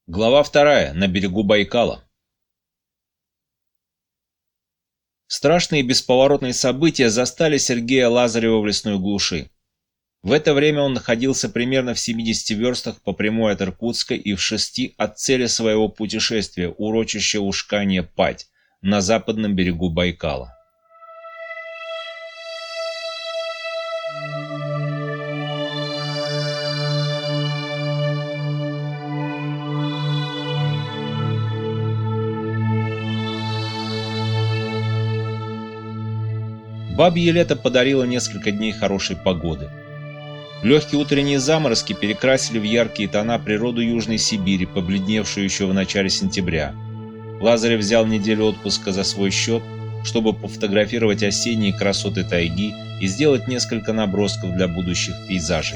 Глава 2. На берегу Байкала. Страшные и бесповоротные события застали Сергея Лазарева в лесной глуши. В это время он находился примерно в 70 верстах по прямой от Иркутска и в 6 от цели своего путешествия, урочища Ушканье-Падь, на западном берегу Байкала. Бабье лето подарило несколько дней хорошей погоды. Легкие утренние заморозки перекрасили в яркие тона природу Южной Сибири, побледневшую еще в начале сентября. Лазарев взял неделю отпуска за свой счет, чтобы пофотографировать осенние красоты тайги и сделать несколько набросков для будущих пейзажей.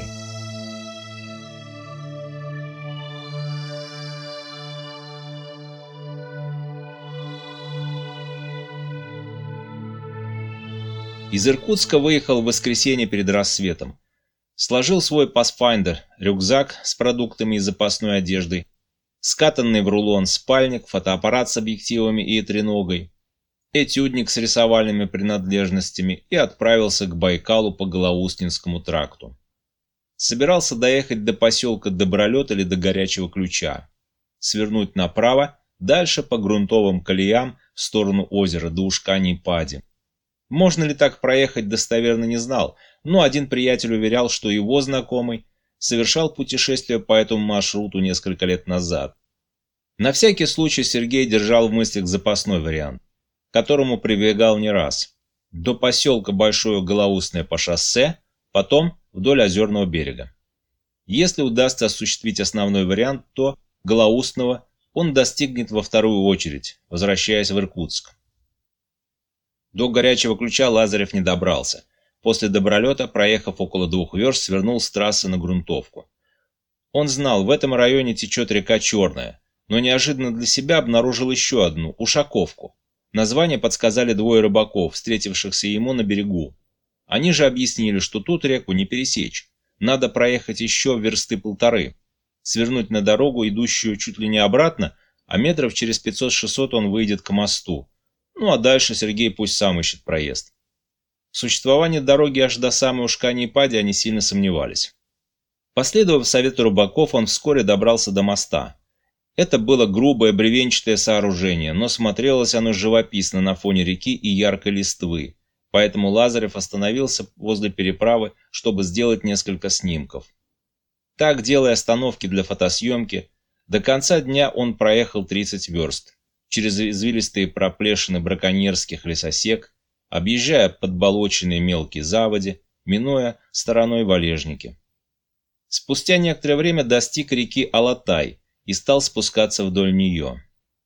Из Иркутска выехал в воскресенье перед рассветом. Сложил свой Pathfinder, рюкзак с продуктами и запасной одеждой, скатанный в рулон спальник, фотоаппарат с объективами и треногой, этюдник с рисовальными принадлежностями и отправился к Байкалу по Голоустинскому тракту. Собирался доехать до поселка Добролет или до Горячего Ключа, свернуть направо, дальше по грунтовым колеям в сторону озера до Ушканье-Пади. Можно ли так проехать, достоверно не знал, но один приятель уверял, что его знакомый совершал путешествие по этому маршруту несколько лет назад. На всякий случай Сергей держал в мыслях запасной вариант, к которому прибегал не раз. До поселка Большое Голоустное по шоссе, потом вдоль озерного берега. Если удастся осуществить основной вариант, то Голоустного он достигнет во вторую очередь, возвращаясь в Иркутск. До Горячего Ключа Лазарев не добрался. После Добролета, проехав около 2 верст, свернул с трассы на грунтовку. Он знал, в этом районе течет река Черная, но неожиданно для себя обнаружил еще одну – Ушаковку. Название подсказали 2 рыбаков, встретившихся ему на берегу. Они же объяснили, что тут реку не пересечь. Надо проехать еще 1,5 версты, свернуть на дорогу, идущую чуть ли не обратно, а метров через 500-600 он выйдет к мосту. Ну а дальше Сергей пусть сам ищет проезд. В существовании дороги аж до самой Ушканье-Пади они сильно сомневались. Последовав совету рыбаков, он вскоре добрался до моста. Это было грубое бревенчатое сооружение, но смотрелось оно живописно на фоне реки и яркой листвы, поэтому Лазарев остановился возле переправы, чтобы сделать несколько снимков. Так, делая остановки для фотосъемки, до конца дня он проехал 30 верст. Через извилистые проплешины браконьерских лесосек, объезжая подболоченные мелкие заводи, минуя стороной валежники. Спустя некоторое время достиг реки Алатай и стал спускаться вдоль нее.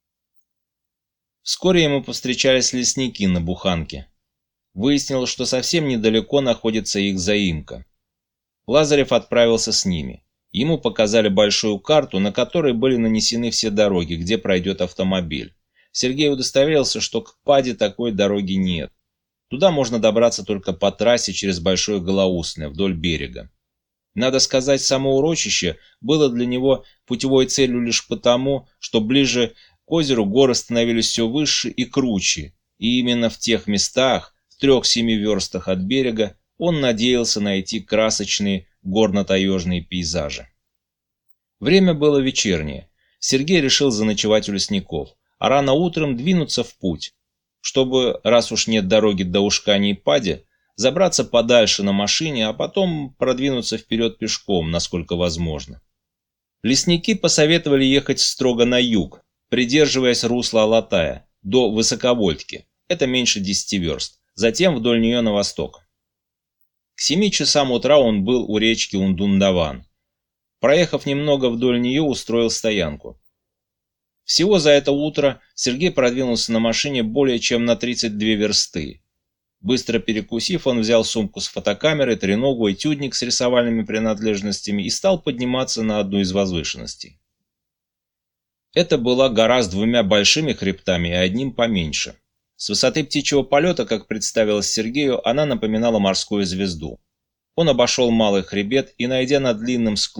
Вскоре ему повстречались лесники на буханке. Выяснилось, что совсем недалеко находится их заимка. Лазарев отправился с ними. Ему показали большую карту, на которой были нанесены все дороги, где пройдет автомобиль. Сергей удостоверился, что к Пади такой дороги нет. Туда можно добраться только по трассе через Большое Голоустное, вдоль берега. Надо сказать, само урочище было для него путевой целью лишь потому, что ближе к озеру горы становились все выше и круче, и именно в тех местах, в 3-7 верстах от берега, он надеялся найти красочные горно-таежные пейзажи. Время было вечернее. Сергей решил заночевать у лесников, а рано утром двинуться в путь, чтобы, раз уж нет дороги до Ушканье-Пади, забраться подальше на машине, а потом продвинуться вперед пешком, насколько возможно. Лесники посоветовали ехать строго на юг, придерживаясь русла Алатая, до Высоковольтки, это меньше 10 верст, затем вдоль нее на восток. К 7 часам утра он был у речки Ундундаван. Проехав немного вдоль нее, устроил стоянку. Всего за это утро Сергей продвинулся на машине более чем на 32 версты. Быстро перекусив, он взял сумку с фотокамерой, треногу, этюдник с рисовальными принадлежностями и стал подниматься на одну из возвышенностей. Это была гора с 2 большими хребтами и одним поменьше. С высоты птичьего полета, как представилось Сергею, она напоминала морскую звезду. Он обошел малый хребет и, найдя на длинном склоне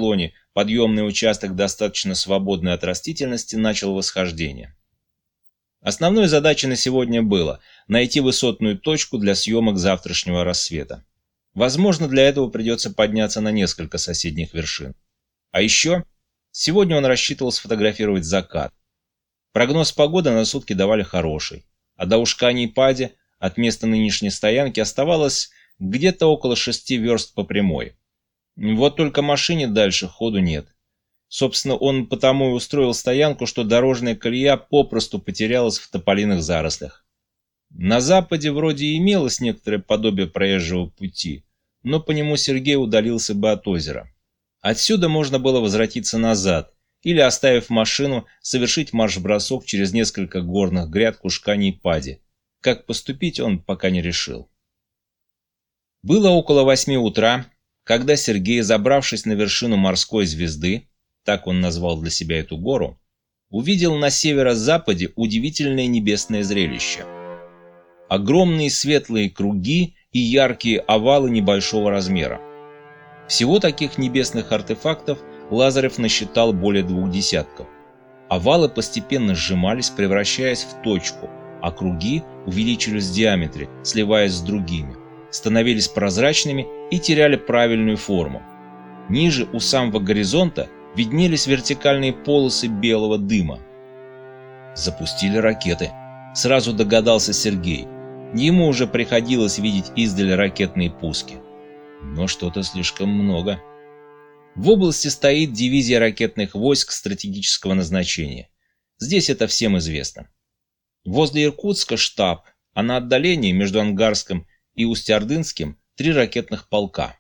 подъемный участок, достаточно свободный от растительности, начал восхождение. Основной задачей на сегодня было найти высотную точку для съемок завтрашнего рассвета. Возможно, для этого придется подняться на несколько соседних вершин. А еще, сегодня он рассчитывал сфотографировать закат. Прогноз погоды на сутки давали хороший, а до Ушкани-Пади от места нынешней стоянки оставалось где-то около 6 верст по прямой. Вот только машине дальше ходу нет. Собственно, он потому и устроил стоянку, что дорожная колея попросту потерялась в тополиных зарослях. На западе вроде и имелось некоторое подобие проезжего пути, но по нему Сергей удалился бы от озера. Отсюда можно было возвратиться назад, или, оставив машину, совершить марш-бросок через несколько горных гряд к Ушкани-Пади. Как поступить, он пока не решил. Было около 8 утра, когда Сергей, забравшись на вершину морской звезды, так он назвал для себя эту гору, увидел на северо-западе удивительное небесное зрелище. Огромные светлые круги и яркие овалы небольшого размера. Всего таких небесных артефактов Лазарев насчитал более 2 десятков. Овалы постепенно сжимались, превращаясь в точку, а круги увеличились в диаметре, сливаясь с другими, становились прозрачными и теряли правильную форму. Ниже, у самого горизонта, виднелись вертикальные полосы белого дыма. Запустили ракеты. Сразу догадался Сергей. Ему уже приходилось видеть издали ракетные пуски. Но что-то слишком много. В области стоит дивизия ракетных войск стратегического назначения. Здесь это всем известно. Возле Иркутска штаб, а на отдалении между Ангарском и Усть-Ордынским 3 ракетных полка.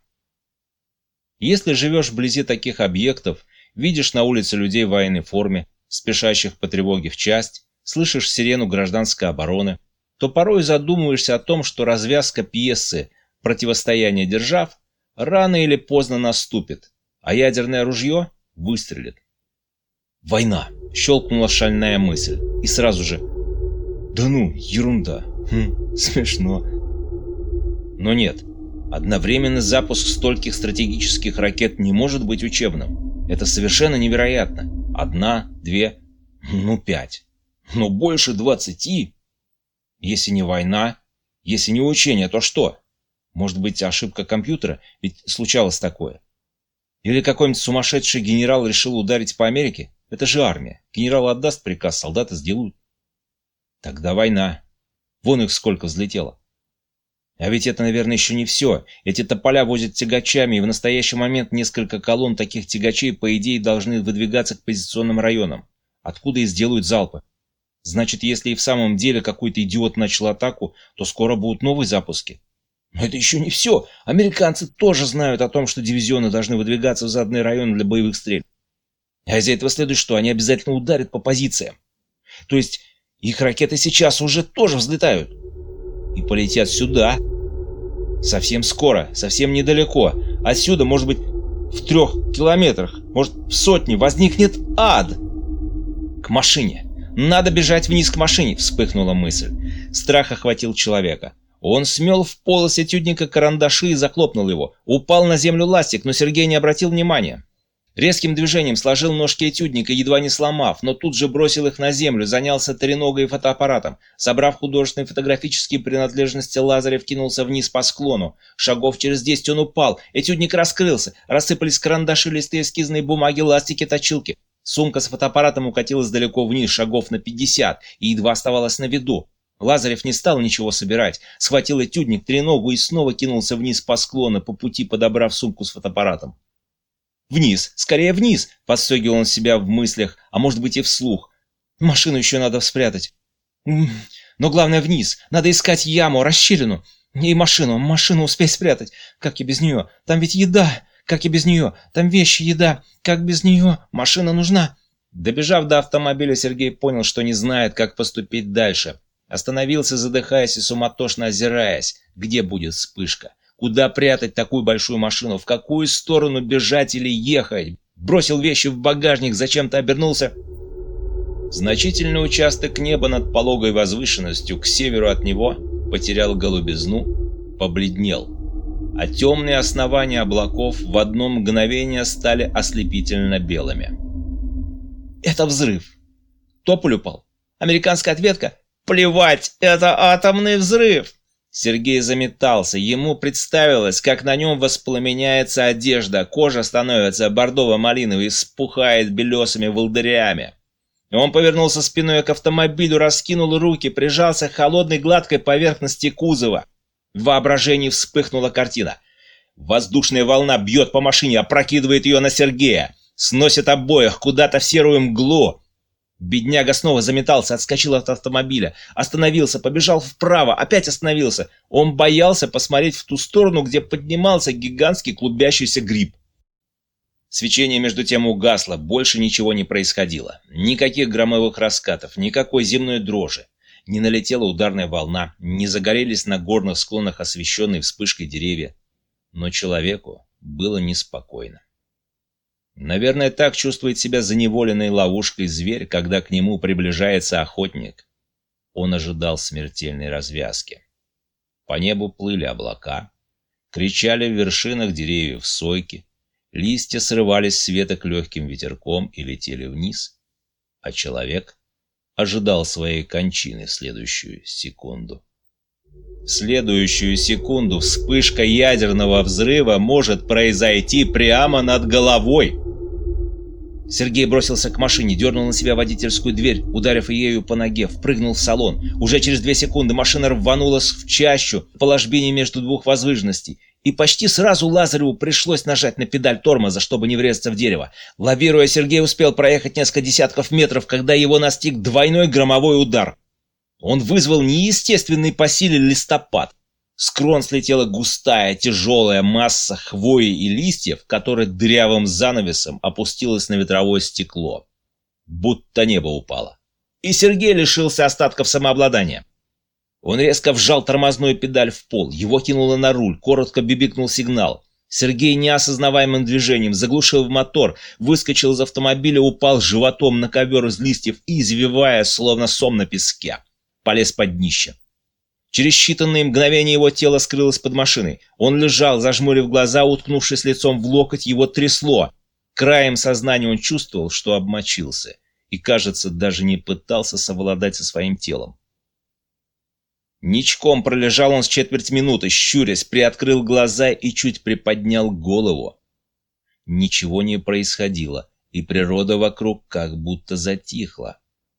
Если живешь вблизи таких объектов, видишь на улице людей в военной форме, спешащих по тревоге в часть, слышишь сирену гражданской обороны, то порой задумываешься о том, что развязка пьесы «Противостояние держав» рано или поздно наступит, а ядерное ружье выстрелит. «Война!» — щелкнула шальная мысль, и сразу же «Да ну, ерунда! Смешно!» Но нет, одновременный запуск стольких стратегических ракет не может быть учебным. Это совершенно невероятно. 1, 2, 5. Но больше 20. Если не война, если не учение, то что? Может быть, ошибка компьютера? Ведь случалось такое. Или какой-нибудь сумасшедший генерал решил ударить по Америке? Это же армия. Генерал отдаст приказ, солдаты сделают. Тогда война. Вон их сколько взлетело. А ведь это, наверное, еще не все. Эти тополя возят тягачами, и в настоящий момент несколько колонн таких тягачей, по идее, должны выдвигаться к позиционным районам, откуда и сделают залпы. Значит, если и в самом деле какой-то идиот начал атаку, то скоро будут новые запуски. Но это еще не все. Американцы тоже знают о том, что дивизионы должны выдвигаться в заданные районы для боевых стрельб. А из этого следует, что они обязательно ударят по позициям. То есть их ракеты сейчас уже тоже взлетают. И полетят сюда. Совсем скоро, совсем недалеко. Отсюда, может быть, в 3 километрах, может, в 100 возникнет ад. К машине. Надо бежать вниз к машине, вспыхнула мысль. Страх охватил человека. Он смел в полость этюдника карандаши и захлопнул его. Упал на землю ластик, но Сергей не обратил внимания. Резким движением сложил ножки этюдника, едва не сломав, но тут же бросил их на землю, занялся треногой и фотоаппаратом. Собрав художественные фотографические принадлежности, Лазарев кинулся вниз по склону. Шагов через 10 он упал, этюдник раскрылся, рассыпались карандаши, листы эскизной бумаги, ластики, точилки. Сумка с фотоаппаратом укатилась далеко вниз, шагов на 50, и едва оставалась на виду. Лазарев не стал ничего собирать, схватил этюдник, треногу и снова кинулся вниз по склону, по пути подобрав сумку с фотоаппаратом. «Вниз! Скорее вниз!» — подстегивал он себя в мыслях, а может быть и вслух. «Машину еще надо спрятать. Но главное вниз. Надо искать яму, расщелину. И машину успеть спрятать. Как я без нее? Там ведь еда. Как я без нее? Там вещи, еда. Как без нее? Машина нужна». Добежав до автомобиля, Сергей понял, что не знает, как поступить дальше. Остановился, задыхаясь и суматошно озираясь, где будет вспышка. Куда прятать такую большую машину? В какую сторону бежать или ехать? Бросил вещи в багажник, зачем-то обернулся. Значительный участок неба над пологой возвышенностью к северу от него потерял голубизну, побледнел. а темные основания облаков в одно мгновение стали ослепительно белыми. «Это взрыв! Тополь упал! Американская ответка? Плевать, это атомный взрыв!» Сергей заметался. Ему представилось, как на нем воспламеняется одежда, кожа становится бордово-малиновой и вспухает белесыми волдырями. Он повернулся спиной к автомобилю, раскинул руки, прижался к холодной гладкой поверхности кузова. В воображении вспыхнула картина. Воздушная волна бьет по машине, опрокидывает ее на Сергея, сносит обоих куда-то в серую мглу. Бедняга снова заметался, отскочил от автомобиля, остановился, побежал вправо, опять остановился. Он боялся посмотреть в ту сторону, где поднимался гигантский клубящийся гриб. Свечение между тем угасло, больше ничего не происходило. Никаких громовых раскатов, никакой земной дрожи. Не налетела ударная волна, не загорелись на горных склонах освещенные вспышкой деревья. Но человеку было неспокойно. Наверное, так чувствует себя заневоленной ловушкой зверь, когда к нему приближается охотник. Он ожидал смертельной развязки. По небу плыли облака, кричали в вершинах деревьев сойки, листья срывались с веток легким ветерком и летели вниз, а человек ожидал своей кончины в следующую секунду. В следующую секунду вспышка ядерного взрыва может произойти прямо над головой. Сергей бросился к машине, дернул на себя водительскую дверь, ударив ею по ноге, впрыгнул в салон. Уже через 2 секунды машина рванулась в чащу по ложбине между двух возвышенностей. И почти сразу Лазареву пришлось нажать на педаль тормоза, чтобы не врезаться в дерево. Лавируя, Сергей успел проехать несколько десятков метров, когда его настиг двойной громовой удар. Он вызвал неестественный по силе листопад. С крон слетела густая, тяжелая масса хвои и листьев, которая дырявым занавесом опустилась на ветровое стекло. Будто небо упало. И Сергей лишился остатков самообладания. Он резко вжал тормозную педаль в пол, его кинуло на руль, коротко бибикнул сигнал. Сергей неосознаваемым движением заглушил мотор, выскочил из автомобиля, упал животом на ковер из листьев и, извивая, словно сом на песке, полез под днище. Через считанные мгновения его тело скрылось под машиной. Он лежал, зажмурив глаза, уткнувшись лицом в локоть, его трясло. Краем сознания он чувствовал, что обмочился, и, кажется, даже не пытался совладать со своим телом. Ничком пролежал он с четверть минуты, щурясь, приоткрыл глаза и чуть приподнял голову. Ничего не происходило, и природа вокруг как будто затихла.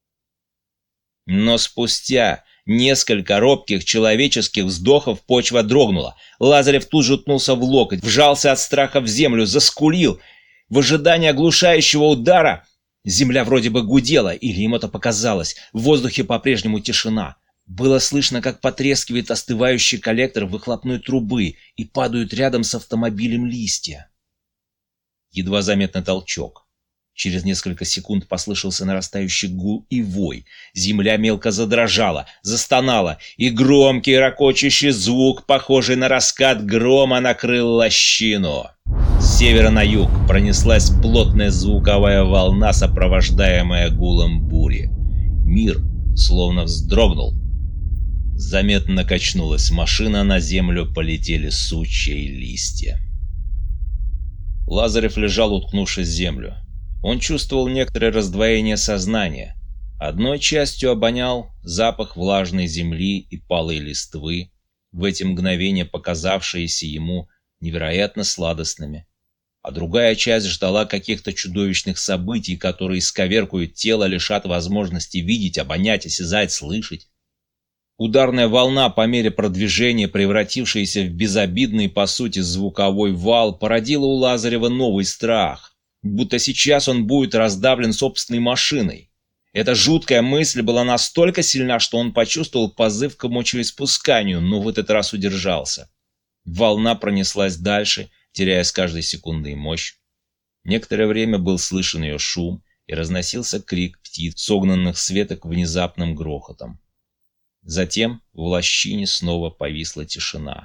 Но спустя несколько робких человеческих вздохов почва дрогнула. Лазарев тут же уткнулся в локоть, вжался от страха в землю, заскулил. В ожидании оглушающего удара земля вроде бы гудела, или им это показалось. В воздухе по-прежнему тишина. Было слышно, как потрескивает остывающий коллектор выхлопной трубы и падают рядом с автомобилем листья. Едва заметный толчок. Через несколько секунд послышался нарастающий гул и вой. Земля мелко задрожала, застонала, и громкий ракочущий звук, похожий на раскат грома, накрыл лощину. С севера на юг пронеслась плотная звуковая волна, сопровождаемая гулом бури. Мир словно вздрогнул. Заметно качнулась машина, на землю полетели сучья и листья. Лазарев лежал, уткнувшись в землю. Он чувствовал некоторое раздвоение сознания. Одной частью обонял запах влажной земли и палой листвы, в эти мгновения показавшиеся ему невероятно сладостными, а другая часть ждала каких-то чудовищных событий, которые исковеркают тело, лишат возможности видеть, обонять, осязать, слышать. Ударная волна, по мере продвижения, превратившаяся в безобидный, по сути, звуковой вал, породила у Лазарева новый страх, будто сейчас он будет раздавлен собственной машиной. Эта жуткая мысль была настолько сильна, что он почувствовал позыв к мочеиспусканию, но в этот раз удержался. Волна пронеслась дальше, теряя с каждой секундой мощь. Некоторое время был слышен ее шум, и разносился крик птиц, согнанных с веток внезапным грохотом. Затем в лощине снова повисла тишина.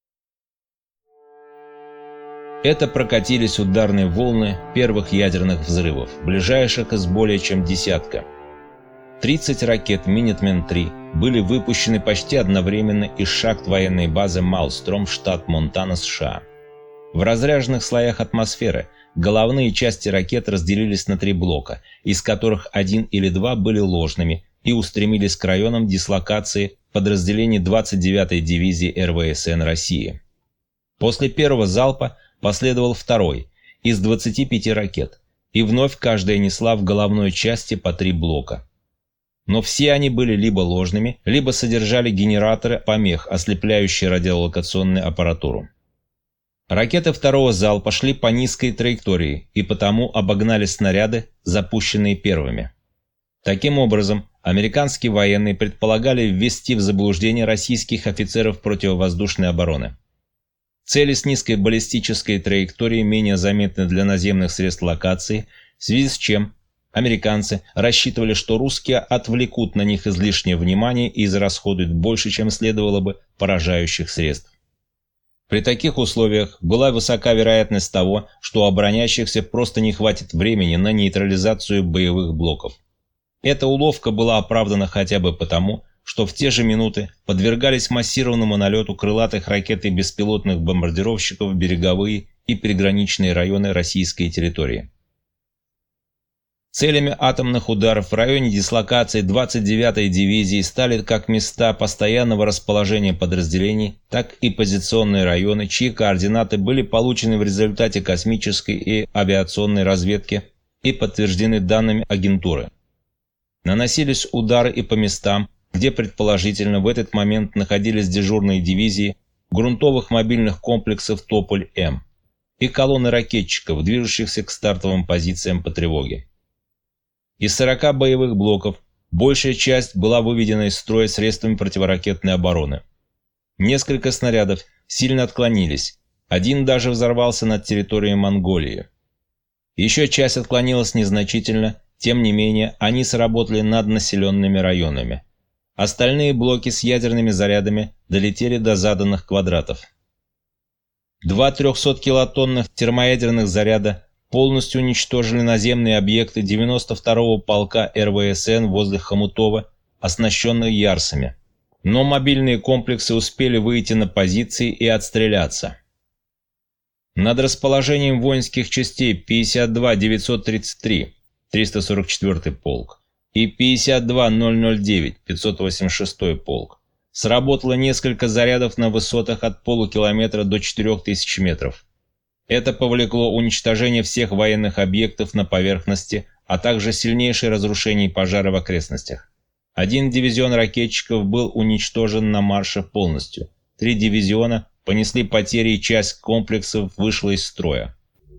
Это прокатились ударные волны первых ядерных взрывов, ближайших из более чем десятка. 30 ракет Minuteman-III были выпущены почти одновременно из шахт военной базы Малстром, штат Монтана, США. В разряженных слоях атмосферы головные части ракет разделились на 3 блока, из которых 1 или 2 были ложными и устремились к районам дислокации подразделений 29-й дивизии РВСН России. После первого залпа последовал второй из 25 ракет, и вновь каждая несла в головной части по 3 блока. Но все они были либо ложными, либо содержали генераторы помех, ослепляющие радиолокационную аппаратуру. Ракеты второго залпа шли по низкой траектории и потому обогнали снаряды, запущенные первыми. Таким образом, американские военные предполагали ввести в заблуждение российских офицеров противовоздушной обороны. Цели с низкой баллистической траекторией менее заметны для наземных средств локации, в связи с чем американцы рассчитывали, что русские отвлекут на них излишнее внимание и израсходуют больше, чем следовало бы, поражающих средств. При таких условиях была высока вероятность того, что у обороняющихся просто не хватит времени на нейтрализацию боевых блоков. Эта уловка была оправдана хотя бы потому, что в те же минуты подвергались массированному налету крылатых ракет и беспилотных бомбардировщиков береговые и приграничные районы российской территории. Целями атомных ударов в районе дислокации 29-й дивизии стали как места постоянного расположения подразделений, так и позиционные районы, чьи координаты были получены в результате космической и авиационной разведки и подтверждены данными агентуры. Наносились удары и по местам, где предположительно в этот момент находились дежурные дивизии грунтовых мобильных комплексов «Тополь-М» и колонны ракетчиков, движущихся к стартовым позициям по тревоге. Из 40 боевых блоков большая часть была выведена из строя средствами противоракетной обороны. Несколько снарядов сильно отклонились, один даже взорвался над территорией Монголии. Еще часть отклонилась незначительно, тем не менее они сработали над населенными районами. Остальные блоки с ядерными зарядами долетели до заданных квадратов. 2 300-килотонных термоядерных заряда полностью уничтожили наземные объекты 92-го полка РВСН возле Хомутова, оснащенных ярсами. Но мобильные комплексы успели выйти на позиции и отстреляться. Над расположением воинских частей 52-933, 344-й полк, и 52-009, 586-й полк, сработало несколько зарядов на высотах от полукилометра до 4000 метров. Это повлекло уничтожение всех военных объектов на поверхности, а также сильнейшее разрушение и пожары в окрестностях. 1 дивизион ракетчиков был уничтожен на марше полностью. 3 дивизиона понесли потери и часть комплексов вышла из строя.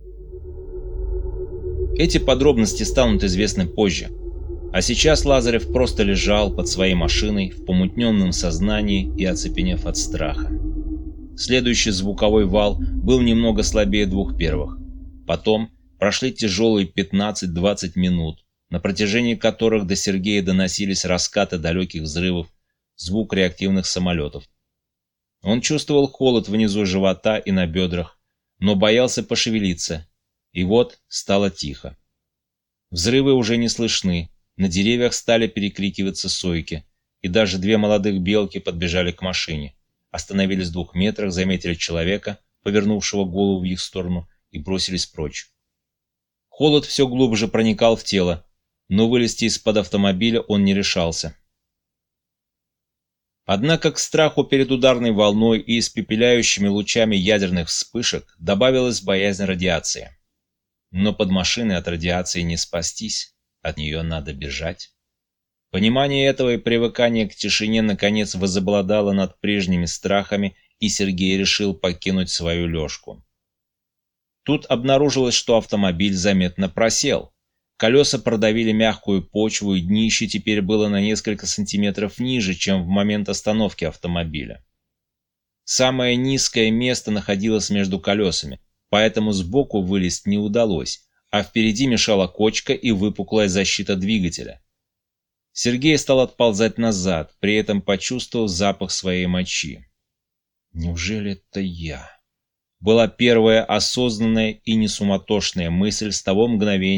Эти подробности станут известны позже. А сейчас Лазарев просто лежал под своей машиной в помутненном сознании и оцепенев от страха. Следующий звуковой вал был немного слабее 2 первых. Потом прошли тяжелые 15-20 минут, на протяжении которых до Сергея доносились раскаты далеких взрывов, звук реактивных самолетов. Он чувствовал холод внизу живота и на бедрах, но боялся пошевелиться, и вот стало тихо. Взрывы уже не слышны, на деревьях стали перекрикиваться сойки, и даже 2 молодых белки подбежали к машине. Остановились в 2 метрах, заметили человека, повернувшего голову в их сторону, и бросились прочь. Холод все глубже проникал в тело, но вылезти из-под автомобиля он не решался. Однако к страху перед ударной волной и испепеляющими лучами ядерных вспышек добавилась боязнь радиации. Но под машиной от радиации не спастись, от нее надо бежать. Понимание этого и привыкание к тишине наконец возобладало над прежними страхами, и Сергей решил покинуть свою лёжку. Тут обнаружилось, что автомобиль заметно просел. Колеса продавили мягкую почву, и днище теперь было на несколько сантиметров ниже, чем в момент остановки автомобиля. Самое низкое место находилось между колесами, поэтому сбоку вылезть не удалось, а впереди мешала кочка и выпуклая защита двигателя. Сергей стал отползать назад, при этом почувствовав запах своей мочи. «Неужели это я?» Была первая осознанная и несуматошная мысль с того мгновения,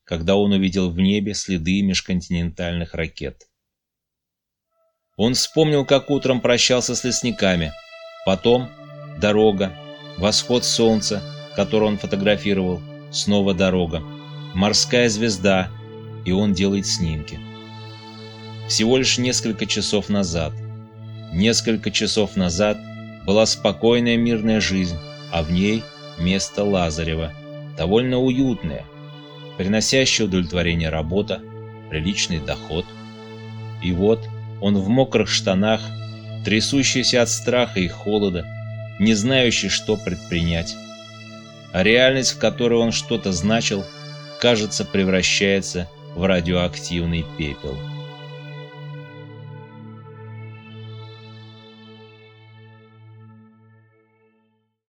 когда он увидел в небе следы межконтинентальных ракет. Он вспомнил, как утром прощался с лесниками, потом дорога, восход солнца, который он фотографировал, снова дорога, морская звезда, и он делает снимки. Всего лишь несколько часов назад была спокойная мирная жизнь, а в ней место Лазарева, довольно уютное, приносящее удовлетворение работа, приличный доход. И вот он в мокрых штанах, трясущийся от страха и холода, не знающий, что предпринять. А реальность, в которой он что-то значил, кажется, превращается в радиоактивный пепел.